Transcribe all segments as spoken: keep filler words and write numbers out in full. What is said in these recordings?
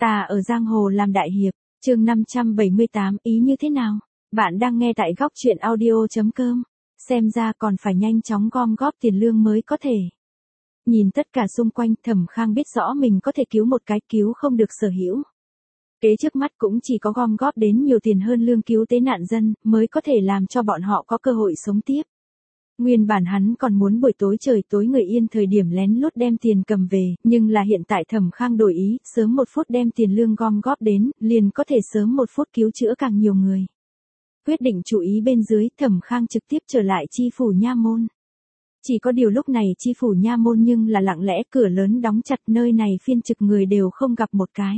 Ta ở giang hồ làm đại hiệp, chương năm trăm bảy mươi tám, ý như thế nào? Bạn đang nghe tại góc truyện audio chấm com. Xem ra còn phải nhanh chóng gom góp tiền lương mới có thể. Nhìn tất cả xung quanh, Thẩm Khang biết rõ mình có thể cứu một cái, cứu không được sở hữu. Kế trước mắt cũng chỉ có gom góp đến nhiều tiền hơn lương cứu tế nạn dân, mới có thể làm cho bọn họ có cơ hội sống tiếp. Nguyên bản hắn còn muốn buổi tối trời tối người yên thời điểm lén lút đem tiền cầm về, nhưng là hiện tại Thẩm Khang đổi ý, sớm một phút đem tiền lương gom góp đến, liền có thể sớm một phút cứu chữa càng nhiều người. Quyết định chú ý bên dưới, Thẩm Khang trực tiếp trở lại chi phủ nha môn. Chỉ có điều lúc này chi phủ nha môn nhưng là lặng lẽ, cửa lớn đóng chặt, nơi này phiên trực người đều không gặp một cái.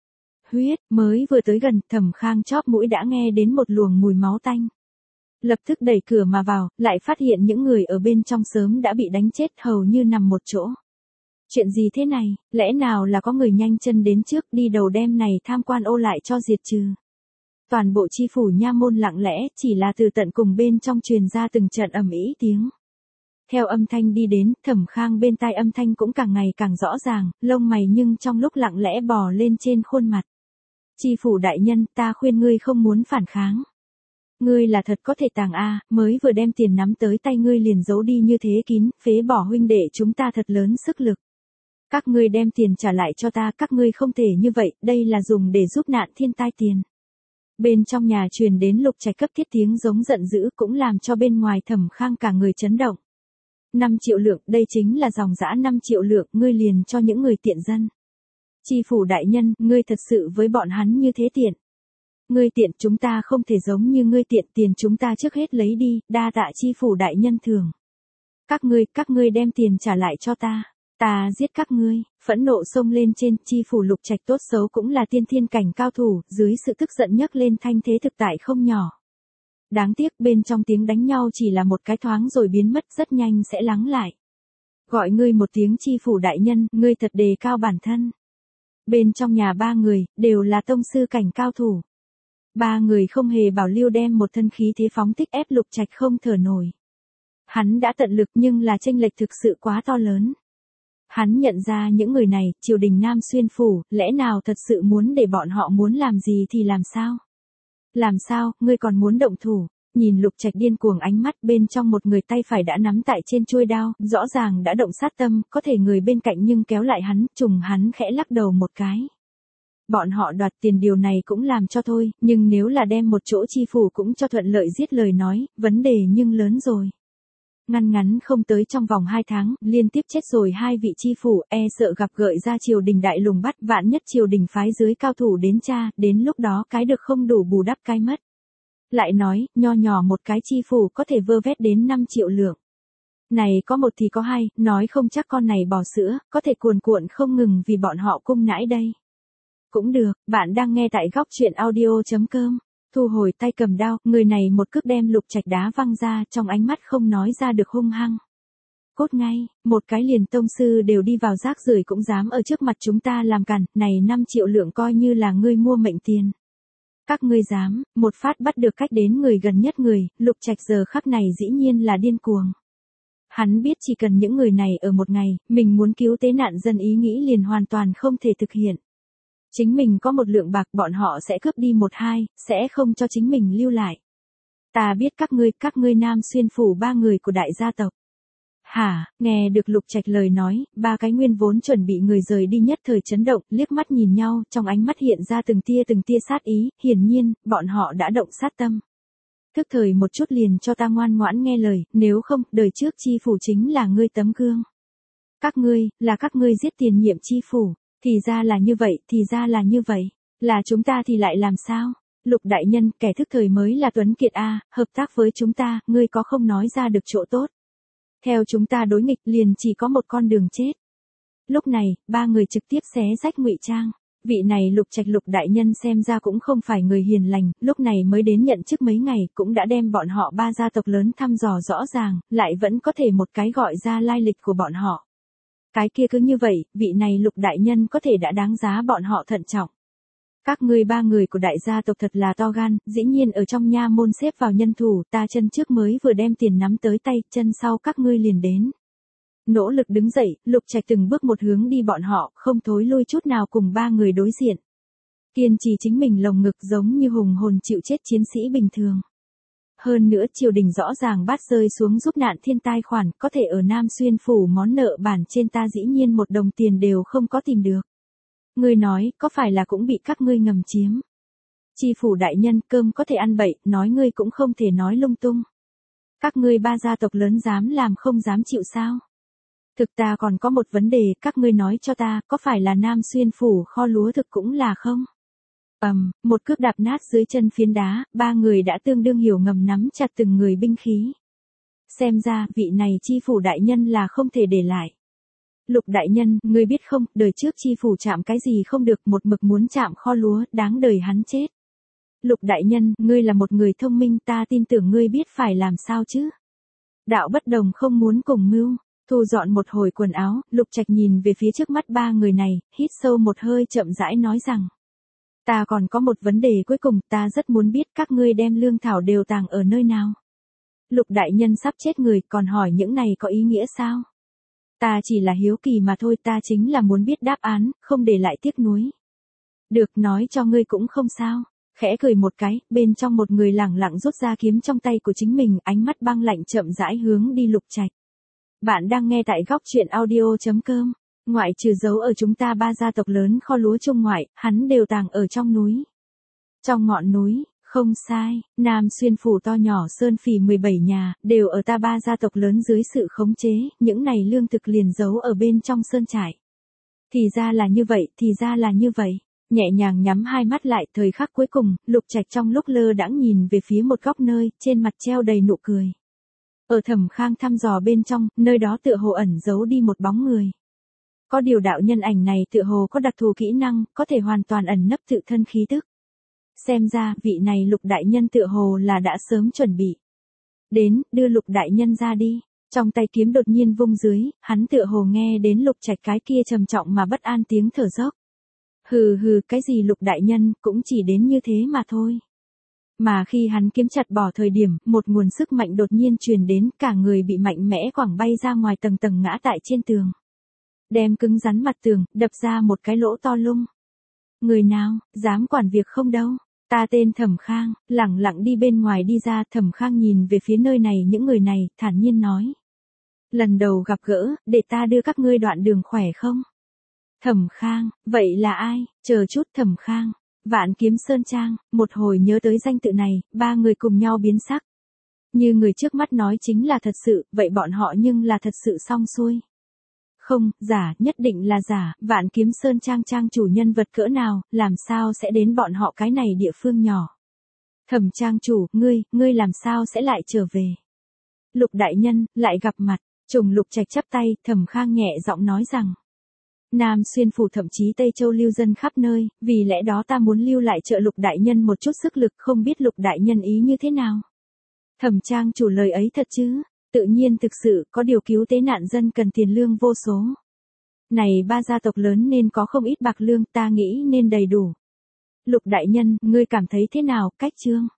Huyết, mới vừa tới gần, Thẩm Khang chóp mũi đã nghe đến một luồng mùi máu tanh. Lập tức đẩy cửa mà vào, lại phát hiện những người ở bên trong sớm đã bị đánh chết hầu như nằm một chỗ. Chuyện gì thế này, lẽ nào là có người nhanh chân đến trước đi đầu đem này tham quan ô lại cho diệt trừ. Toàn bộ chi phủ nha môn lặng lẽ, chỉ là từ tận cùng bên trong truyền ra từng trận ầm ĩ tiếng. Theo âm thanh đi đến, Thẩm Khang bên tai âm thanh cũng càng ngày càng rõ ràng, lông mày nhưng trong lúc lặng lẽ bò lên trên khuôn mặt. Chi phủ đại nhân, ta khuyên ngươi không muốn phản kháng. Ngươi là thật có thể tàng a, mới vừa đem tiền nắm tới tay ngươi liền giấu đi như thế kín, phế bỏ huynh đệ chúng ta thật lớn sức lực. Các ngươi đem tiền trả lại cho ta, các ngươi không thể như vậy, đây là dùng để giúp nạn thiên tai tiền. Bên trong nhà truyền đến Lục Trạch cấp thiết tiếng giống giận dữ, cũng làm cho bên ngoài Thẩm Khang cả người chấn động. năm triệu lượng, đây chính là dòng dã năm triệu lượng, ngươi liền cho những người tiện dân. Chi phủ đại nhân, ngươi thật sự với bọn hắn như thế tiện. Ngươi tiện, chúng ta không thể giống như ngươi tiện, tiền chúng ta trước hết lấy đi, đa tạ chi phủ đại nhân thường. Các ngươi, các ngươi đem tiền trả lại cho ta, ta giết các ngươi, phẫn nộ xông lên trên, chi phủ Lục Trạch tốt xấu cũng là tiên thiên cảnh cao thủ, dưới sự tức giận nhấc lên thanh thế thực tại không nhỏ. Đáng tiếc bên trong tiếng đánh nhau chỉ là một cái thoáng rồi biến mất, rất nhanh sẽ lắng lại. Gọi ngươi một tiếng chi phủ đại nhân, ngươi thật đề cao bản thân. Bên trong nhà ba người, đều là tông sư cảnh cao thủ. Ba người không hề bảo lưu đem một thân khí thế phóng thích ép Lục Trạch không thở nổi. Hắn đã tận lực nhưng là chênh lệch thực sự quá to lớn. Hắn nhận ra những người này, triều đình Nam Xuyên phủ, lẽ nào thật sự muốn để bọn họ muốn làm gì thì làm sao? Làm sao, ngươi còn muốn động thủ? Nhìn Lục Trạch điên cuồng ánh mắt, bên trong một người tay phải đã nắm tại trên chuôi đao, rõ ràng đã động sát tâm, có thể người bên cạnh nhưng kéo lại hắn, trùng hắn khẽ lắc đầu một cái. Bọn họ đoạt tiền điều này cũng làm cho thôi, nhưng nếu là đem một chỗ chi phủ cũng cho thuận lợi giết lời nói, vấn đề nhưng lớn rồi. Ngăn ngắn không tới trong vòng hai tháng, liên tiếp chết rồi hai vị chi phủ, e sợ gặp gợi ra triều đình đại lùng bắt, vạn nhất triều đình phái dưới cao thủ đến tra, đến lúc đó cái được không đủ bù đắp cái mất. Lại nói, nho nhỏ một cái chi phủ có thể vơ vét đến năm triệu lượng. Này có một thì có hai, nói không chắc con này bò sữa, có thể cuồn cuộn không ngừng vì bọn họ cung nãi đây. Cũng được, bạn đang nghe tại góc truyện audio chấm com. Thu hồi tay cầm đao, người này một cước đem Lục Trạch đá văng ra, trong ánh mắt không nói ra được hung hăng. Cốt ngay, một cái liền tông sư đều đi vào rác rưởi cũng dám ở trước mặt chúng ta làm cản, này năm triệu lượng coi như là ngươi mua mệnh tiền. Các ngươi dám, một phát bắt được cách đến người gần nhất người, Lục Trạch giờ khắc này dĩ nhiên là điên cuồng. Hắn biết chỉ cần những người này ở một ngày, mình muốn cứu tế nạn dân ý nghĩ liền hoàn toàn không thể thực hiện. Chính mình có một lượng bạc bọn họ sẽ cướp đi một hai, sẽ không cho chính mình lưu lại. Ta biết các ngươi, các ngươi Nam Xuyên phủ ba người của đại gia tộc. Hả, nghe được Lục Trạch lời nói, ba cái nguyên vốn chuẩn bị người rời đi nhất thời chấn động, liếc mắt nhìn nhau, trong ánh mắt hiện ra từng tia từng tia sát ý, hiển nhiên, bọn họ đã động sát tâm. Thức thời một chút liền cho ta ngoan ngoãn nghe lời, nếu không, đời trước chi phủ chính là ngươi tấm gương. Các ngươi, là các ngươi giết tiền nhiệm chi phủ. Thì ra là như vậy, thì ra là như vậy. Là chúng ta thì lại làm sao? Lục đại nhân, kẻ thức thời mới là Tuấn Kiệt a, hợp tác với chúng ta, ngươi có không nói ra được chỗ tốt. Theo chúng ta đối nghịch liền chỉ có một con đường chết. Lúc này, ba người trực tiếp xé rách ngụy trang. Vị này Lục Trạch Lục đại nhân xem ra cũng không phải người hiền lành, lúc này mới đến nhận chức mấy ngày, cũng đã đem bọn họ ba gia tộc lớn thăm dò rõ ràng, lại vẫn có thể một cái gọi ra lai lịch của bọn họ. Cái kia cứ như vậy, vị này Lục đại nhân có thể đã đáng giá bọn họ thận trọng. Các ngươi ba người của đại gia tộc thật là to gan, dĩ nhiên ở trong nha môn xếp vào nhân thủ, ta chân trước mới vừa đem tiền nắm tới tay, chân sau các ngươi liền đến. Nỗ lực đứng dậy, Lục Trạch từng bước một hướng đi bọn họ, không thối lui chút nào cùng ba người đối diện. kiên trì chính mình lồng ngực giống như hùng hồn chịu chết chiến sĩ bình thường. Hơn nữa triều đình rõ ràng bắt rơi xuống giúp nạn thiên tai khoản, có thể ở Nam Xuyên phủ món nợ bản trên ta dĩ nhiên một đồng tiền đều không có tìm được. Ngươi nói, có phải là cũng bị các ngươi ngầm chiếm? Chi phủ đại nhân, cơm có thể ăn bậy, nói ngươi cũng không thể nói lung tung. Các ngươi ba gia tộc lớn dám làm không dám chịu sao? Thực ta còn có một vấn đề, các ngươi nói cho ta, có phải là Nam Xuyên phủ kho lúa thực cũng là không? Ầm, um, một cước đạp nát dưới chân phiến đá, ba người đã tương đương hiểu ngầm nắm chặt từng người binh khí. Xem ra, vị này chi phủ đại nhân là không thể để lại. Lục đại nhân, ngươi biết không, đời trước chi phủ chạm cái gì không được, một mực muốn chạm kho lúa, đáng đời hắn chết. Lục đại nhân, ngươi là một người thông minh, ta tin tưởng ngươi biết phải làm sao chứ. Đạo bất đồng không muốn cùng mưu. Thu dọn một hồi quần áo, Lục Trạch nhìn về phía trước mắt ba người này, hít sâu một hơi chậm rãi nói rằng. Ta còn có một vấn đề cuối cùng, ta rất muốn biết các ngươi đem lương thảo đều tàng ở nơi nào. Lục đại nhân sắp chết người, còn hỏi những này có ý nghĩa sao? Ta chỉ là hiếu kỳ mà thôi, ta chính là muốn biết đáp án, không để lại tiếc nuối. Được, nói cho ngươi cũng không sao. Khẽ cười một cái, bên trong một người lẳng lặng rút ra kiếm trong tay của chính mình, ánh mắt băng lạnh chậm rãi hướng đi Lục Trạch. Bạn đang nghe tại góc truyện audio chấm com. Ngoại trừ giấu ở chúng ta ba gia tộc lớn kho lúa Trung ngoại, hắn đều tàng ở trong núi. Trong ngọn núi, không sai, Nam Xuyên phủ to nhỏ sơn phỉ mười bảy nhà, đều ở ta ba gia tộc lớn dưới sự khống chế, những này lương thực liền giấu ở bên trong sơn trại. Thì ra là như vậy, thì ra là như vậy. Nhẹ nhàng nhắm hai mắt lại, thời khắc cuối cùng, Lục Trạch trong lúc lơ đãng nhìn về phía một góc nơi, trên mặt treo đầy nụ cười. Ở Thẩm Khang thăm dò bên trong, nơi đó tựa hồ ẩn giấu đi một bóng người. Có điều đạo nhân ảnh này tựa hồ có đặc thù kỹ năng, có thể hoàn toàn ẩn nấp tự thân khí tức. Xem ra, vị này Lục đại nhân tựa hồ là đã sớm chuẩn bị. Đến, đưa Lục đại nhân ra đi. Trong tay kiếm đột nhiên vung dưới, hắn tựa hồ nghe đến Lục Trạch cái kia trầm trọng mà bất an tiếng thở dốc. Hừ hừ, cái gì Lục đại nhân, cũng chỉ đến như thế mà thôi. Mà khi hắn kiếm chặt bỏ thời điểm, một nguồn sức mạnh đột nhiên truyền đến, cả người bị mạnh mẽ quẳng bay ra ngoài tầng tầng ngã tại trên tường. Đem cứng rắn mặt tường, đập ra một cái lỗ to lung. Người nào, dám quản việc không đâu. Ta tên Thẩm Khang, lẳng lặng đi bên ngoài đi ra, Thẩm Khang nhìn về phía nơi này những người này, thản nhiên nói. Lần đầu gặp gỡ, để ta đưa các ngươi đoạn đường khỏe không? Thẩm Khang, vậy là ai? Chờ chút Thẩm Khang. Vạn Kiếm Sơn Trang, một hồi nhớ tới danh tự này, ba người cùng nhau biến sắc. Như người trước mắt nói chính là thật sự, vậy bọn họ nhưng là thật sự xong xuôi. Không, giả, nhất định là giả, Vạn Kiếm Sơn Trang trang chủ nhân vật cỡ nào, làm sao sẽ đến bọn họ cái này địa phương nhỏ. Thẩm trang chủ, ngươi, ngươi làm sao sẽ lại trở về. Lục đại nhân, lại gặp mặt, Trùng Lục Trạch chắp tay, Thẩm Khang nhẹ giọng nói rằng. Nam Xuyên phủ thậm chí Tây Châu lưu dân khắp nơi, vì lẽ đó ta muốn lưu lại trợ Lục đại nhân một chút sức lực, không biết Lục đại nhân ý như thế nào. Thẩm trang chủ lời ấy thật chứ, tự nhiên thực sự, có điều cứu tế nạn dân cần tiền lương vô số. Này ba gia tộc lớn nên có không ít bạc lương, ta nghĩ nên đầy đủ. Lục đại nhân, ngươi cảm thấy thế nào, cách chương?